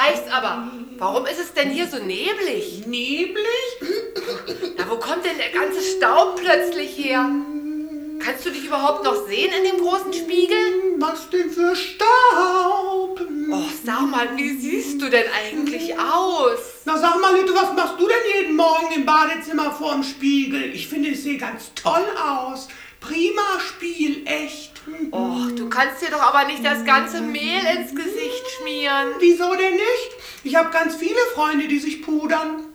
reicht's aber. Warum ist es denn hier so neblig? Neblig? Na, wo kommt denn der ganze Staub plötzlich her? Kannst du dich überhaupt noch sehen in dem großen Spiegel? Was denn für Staub? Oh, sag mal, wie siehst du denn eigentlich aus? Na sag mal, Lütte, was machst du denn jeden Morgen im Badezimmer vorm Spiegel? Ich finde, ich sehe ganz toll aus. Prima Spiel, echt. Och, du kannst dir doch aber nicht das ganze Mehl ins Gesicht schmieren. Wieso denn nicht? Ich habe ganz viele Freunde, die sich pudern.